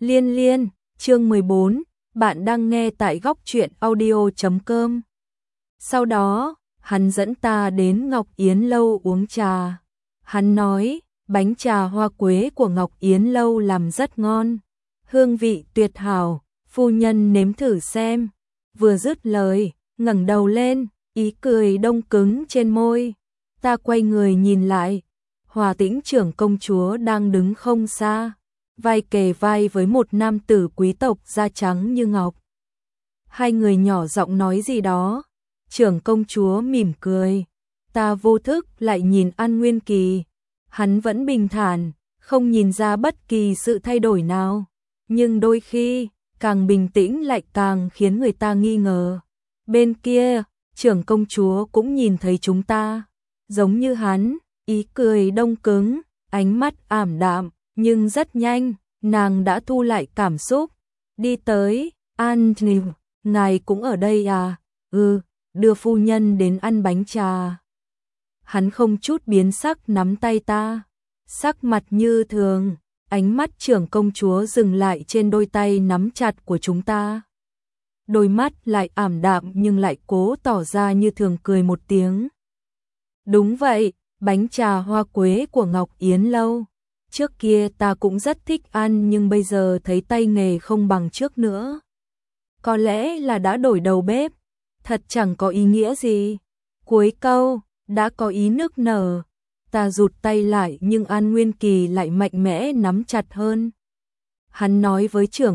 Liên Liên, chương 14, bạn đang nghe tại góc truyện audio.com. Sau đó, hắn dẫn ta đến Ngọc Yến Lâu uống trà. Hắn nói, bánh trà hoa quế của Ngọc Yến Lâu làm rất ngon, hương vị tuyệt hảo, phu nhân nếm thử xem. Vừa dứt lời, ngẩng đầu lên, ý cười đông cứng trên môi. Ta quay người nhìn lại, Hòa Tĩnh trưởng công chúa đang đứng không xa, vai kề vai với một nam tử quý tộc da trắng như ngọc. Hai người nhỏ giọng nói gì đó, trưởng công chúa mỉm cười. Ta vô thức lại nhìn An Nguyên Kỳ, hắn vẫn bình thản, không nhìn ra bất kỳ sự thay đổi nào, nhưng đôi khi, càng bình tĩnh lại càng khiến người ta nghi ngờ. Bên kia, trưởng công chúa cũng nhìn thấy chúng ta, giống như hắn, ý cười đông cứng, ánh mắt ảm đạm, nhưng rất nhanh, nàng đã thu lại cảm xúc, đi tới. An, ngài cũng ở đây à? Đưa phu nhân đến ăn bánh trà. Hắn không chút biến sắc nắm tay ta, sắc mặt như thường, ánh mắt trưởng công chúa dừng lại trên đôi tay nắm chặt của chúng ta. Đôi mắt lại ảm đạm nhưng lại cố tỏ ra như thường cười một tiếng. Đúng vậy, bánh trà hoa quế của Ngọc Yến Lâu. Trước kia ta cũng rất thích ăn nhưng bây giờ thấy tay nghề không bằng trước nữa. Có lẽ là đã đổi đầu bếp, thật chẳng có ý nghĩa gì. Cuối câu, đã có ý nức nở. Ta rụt tay lại nhưng An Nguyên Kỳ lại mạnh mẽ nắm chặt hơn. Hắn nói với trưởng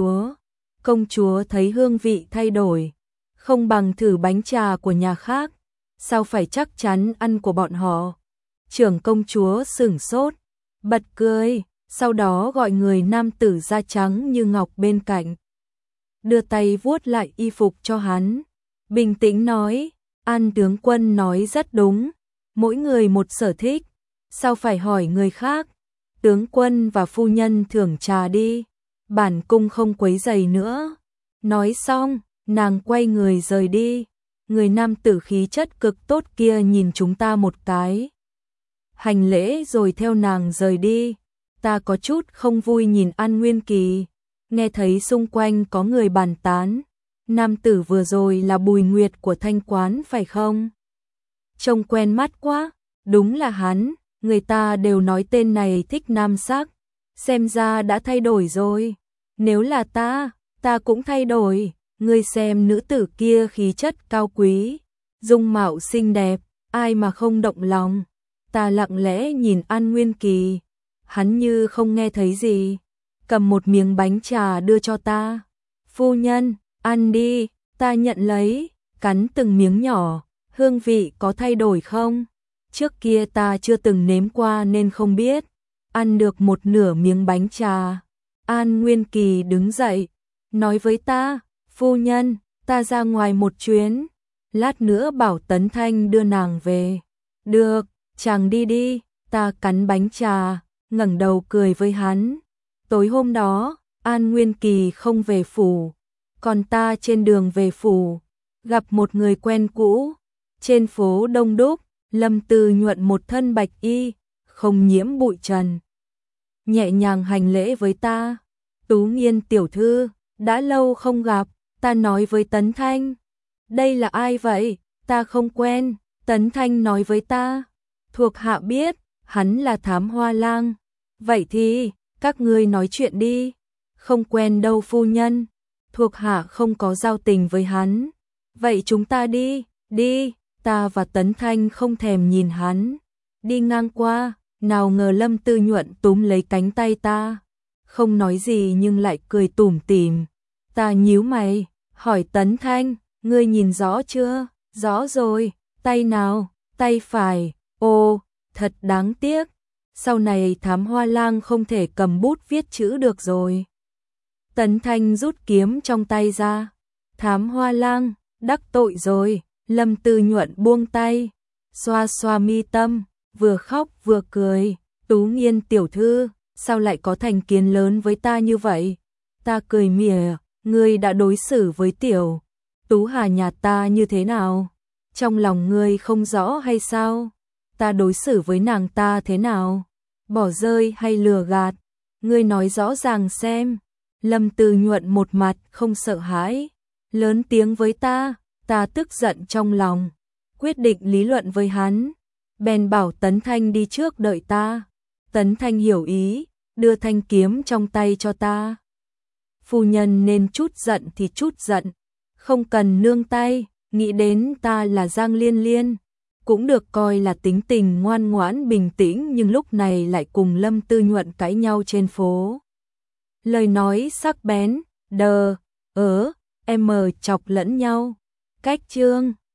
công chúa thấy hương vị thay đổi, không bằng thử bánh trà của nhà khác, sao phải chắc chắn ăn của bọn họ. Trưởng công chúa sửng sốt, bật cười, sau đó gọi người nam tử da trắng như ngọc bên cạnh, đưa tay vuốt lại y phục cho hắn, bình tĩnh nói, An tướng quân nói rất đúng, mỗi người một sở thích, sao phải hỏi người khác. Tướng quân và phu nhân thưởng trà đi, bản cung không quấy rầy nữa. Nói xong, nàng quay người rời đi. Người nam tử khí chất cực tốt kia nhìn chúng ta một cái, hành lễ rồi theo nàng rời đi. Ta có chút không vui nhìn An Nguyên Kỳ, nghe thấy xung quanh có người bàn tán, nam tử vừa rồi là Bùi Nguyệt của Thanh Quán phải không? Trông quen mắt quá, đúng là hắn, người ta đều nói tên này thích nam sắc, xem ra đã thay đổi rồi. Nếu là ta cũng thay đổi. Ngươi xem nữ tử kia khí chất cao quý, dung mạo xinh đẹp, ai mà không động lòng. Ta lặng lẽ nhìn An Nguyên Kỳ, hắn như không nghe thấy gì, cầm một miếng bánh trà đưa cho ta. Phu nhân, ăn đi, ta nhận lấy, cắn từng miếng nhỏ, hương vị có thay đổi không? Trước kia ta chưa từng nếm qua nên không biết. Ăn được một nửa miếng bánh trà, An Nguyên Kỳ đứng dậy, nói với ta, phu nhân, ta ra ngoài một chuyến, lát nữa bảo Tấn Thanh đưa nàng về. Được, chàng đi đi. Ta cắn bánh trà, ngẩng đầu cười với hắn. Tối hôm đó, An Nguyên Kỳ không về phủ, còn ta trên đường về phủ, gặp một người quen cũ. Trên phố đông đúc, Lâm Tư Nhuận một thân bạch y, không nhiễm bụi trần, nhẹ nhàng hành lễ với ta. Tú Nghiên tiểu thư, đã lâu không gặp. Ta nói với Tấn Thanh, đây là ai vậy? Ta không quen. Tấn Thanh nói với ta, thuộc hạ biết, hắn là Thám Hoa Lang. Vậy thì, các ngươi nói chuyện đi. Không quen đâu phu nhân, thuộc hạ không có giao tình với hắn. Vậy chúng ta đi. Ta và Tấn Thanh không thèm nhìn hắn, đi ngang qua, nào ngờ Lâm Tư Nhuận túm lấy cánh tay ta, không nói gì nhưng lại cười tủm tỉm. Ta nhíu mày, hỏi Tấn Thanh, ngươi nhìn rõ chưa? Rõ rồi, tay nào? Tay phải. Ồ, thật đáng tiếc, sau này Thám Hoa Lang không thể cầm bút viết chữ được rồi. Tấn Thanh rút kiếm trong tay ra. Thám Hoa Lang, đắc tội rồi. Lâm Tư Nhuận buông tay, xoa xoa mi tâm, vừa khóc vừa cười. Tú Nghiên tiểu thư, sao lại có thành kiến lớn với ta như vậy? Ta cười mỉa, ngươi đã đối xử với tiểu Tú Hà nhà ta như thế nào? Trong lòng ngươi không rõ hay sao? Ta đối xử với nàng ta thế nào? Bỏ rơi hay lừa gạt? Ngươi nói rõ ràng xem. Lâm Tư Nhuận một mặt không sợ hãi, lớn tiếng với ta tức giận trong lòng, quyết định lý luận với hắn, bèn bảo Tấn Thanh đi trước đợi ta. Tấn Thanh hiểu ý, đưa thanh kiếm trong tay cho ta. Phu nhân nên chút giận thì chút giận, không cần nương tay, nghĩ đến ta là Giang Liên Liên, cũng được coi là tính tình ngoan ngoãn bình tĩnh, nhưng lúc này lại cùng Lâm Tư Nhuận cãi nhau trên phố. Lời nói sắc bén, em chọc lẫn nhau. Cách chương